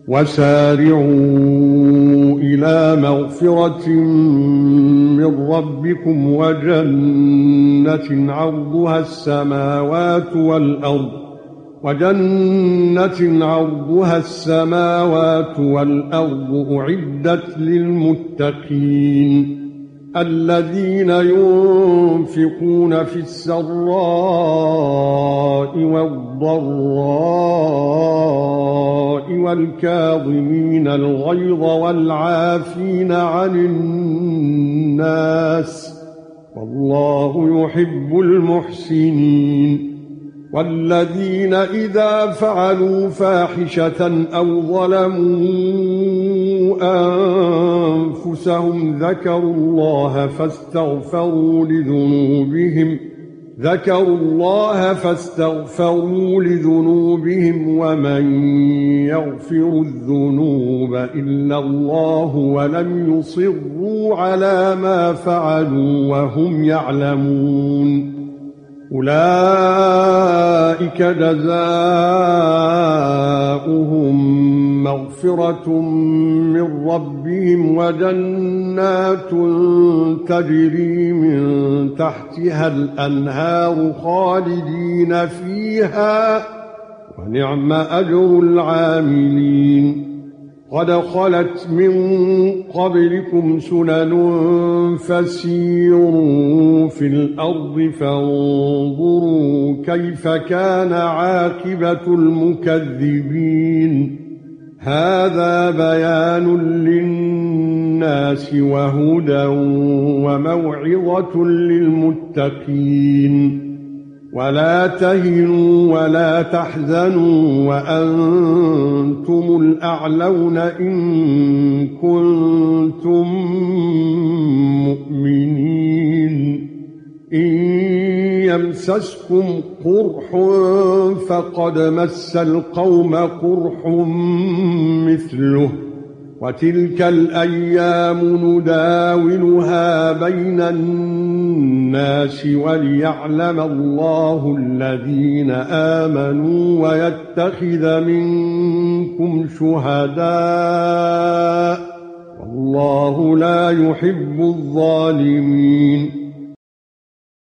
وسارعوا إلى مغفرة من ربكم وجنة عرضها السماوات والأرض أعدت للمتقين الذين ينفقون في السراء والضراء والكاظمين الغيظ والعافين عن الناس والله يحب المحسنين والذين إذا فعلوا فاحشة أو ظلموا أنفسهم ذكروا الله فاستغفروا لذنوبهم ومن يغفر الذنوب إلا الله ولم يصروا على ما فعلوا وهم يعلمون أولئك جزاؤهم مغفرة من ربهم وجنات تجري من تحتها الأنهار خالدين فيها ونعم أجر العاملين قد خلت من قبلكم سنن فسيروا في الأرض فانظروا كيف كان عاقبة المكذبين هذا بيان للناس وهدى وموعظة للمتقين ولا تهنوا ولا تحزنوا وأنتم الأعلون إن كنتم مؤمنين إن يمسسكم قرح فقد مس القوم قرح مثله وتلك الأيام نداولها بين الناس وليعلم الله الذين آمنوا ويتخذ منكم شهداء والله لا يحب الظالمين